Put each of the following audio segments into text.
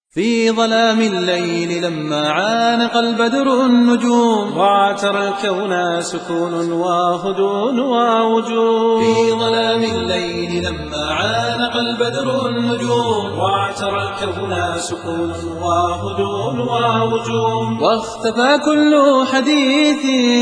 في ظلام الليل لما عانق البدر النجوم واعترى الكون سكون وهدوء ووجود. في ظلام الليل لما عانق البدر النجوم واعترى الكون سكون وهدوء ووجود. واختفى كل حديث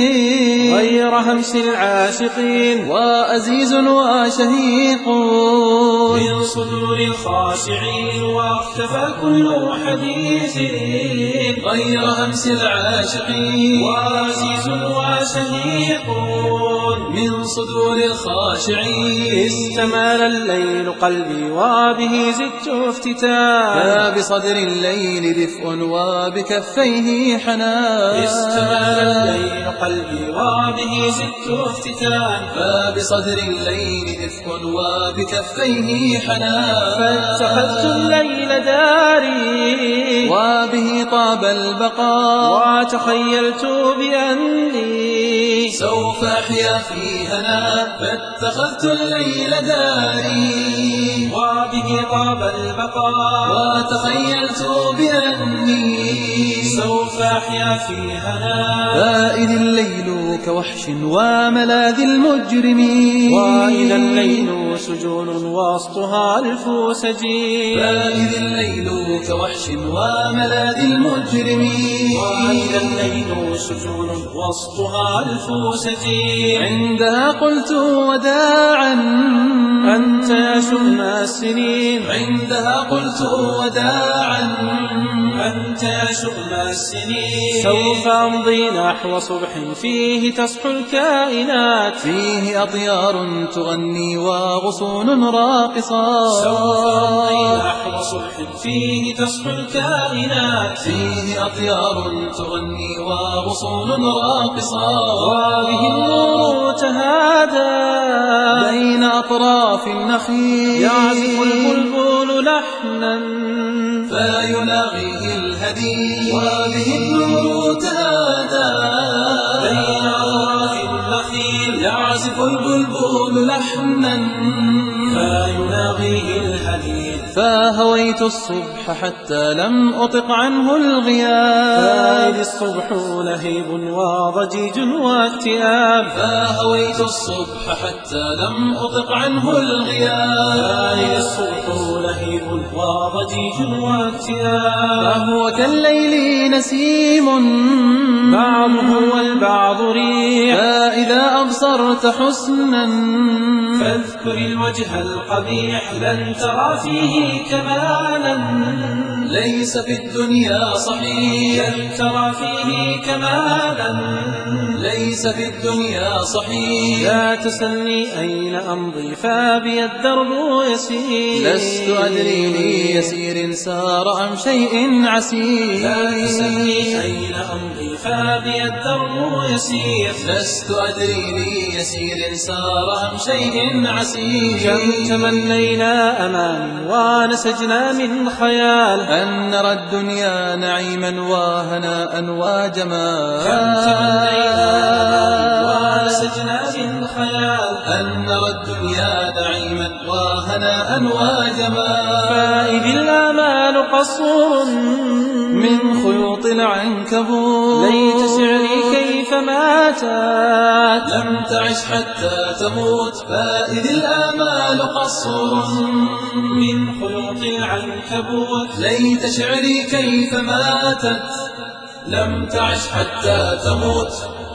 غير همس العاشقين وأزيز وشهيق من صدور الخاشعين. واختفى كل حديث غير همس العاشقين وعزيز وشهيق من صدور الخاشعين. استمال الليل قلبي وبه زدت افتتان. فبصدر الليل دفء وبكفيه حنان. استمال الليل قلبي وبه زدت افتتان. فبصدر الليل دفء وبكفيه حنان. فاتخذت الليل داري وبه طاب البقاء. وتخيلت بأني سوف أحيا في هنا. فاتخذت الليل داري وبه طاب البقاء. وتخيلت بأني سوف أحيا في هنا. فإذ الليل كوحش وملاذ المجرمين. وإذا الليل سجون وسطها ألف سجين. فإذ الليل كوحش وملاذ المجرمين. وإذا الليل سجون وسطها ألف سجين. عندها قلت وداعا أنت يا شؤم السنين. عندها قلت وداعا أنت يا شؤم السنين. سوف أمضي نحو صبح فيه تصحو الكائنات. فيه أطيار تغني وغصون راقصات. سوف أمضي نحو صبح فيه تصحو الكائنات. فيه أطيار تغني وغصون راقصات. وبه النور تهادى بين أطراف النخيل. يعزف البلبل لحنا فيلاغيه الهدي. وبه النور تهادى بين أطراف النخيل. يعزف البلبل لحنا فيلاغيه الهدي. فهويت الصبح حتى لم أطق عنه الغياب. فإذ الصبح لهيب وضجيج واكتئاب. فهويت الصبح حتى لم أطق عنه الغياب. فإذ الصبح لهيب وضجيج واكتئاب. فهو كالليل نسيم بعضه والبعض ريح. فإذا أبصرت حسنا فاذكر الوجه القبيح. لن ترى فيه كمالا ليس في الدنيا صحيح. لن ترى فيه كمالا ليس في الدنيا صحيح. لا تسلني أين أمضي فبي الدرب يسير. لست أدري ليسير سار أم شيء عسير. لا تسلني أين أمضي فبي الدرب يسير. لست أدري ليسير سار أم شيء عسير. كم تمنينا أمان ونسجنا من خيال. أن نرى الدنيا نعيما وهناء وجمال. كم تمنينا أمان ونسجنا من خيال. أن نرى الدنيا نعيما وهناء وجمال. فإذ الآمال قصور من خيوط العنكبوت. ليت شعري كيف ماتت لم تعش حتى تموت. فإذ الآمال قصور من خيوط العنكبوت. ليت شعري كيف ماتت لم تعش حتى تموت.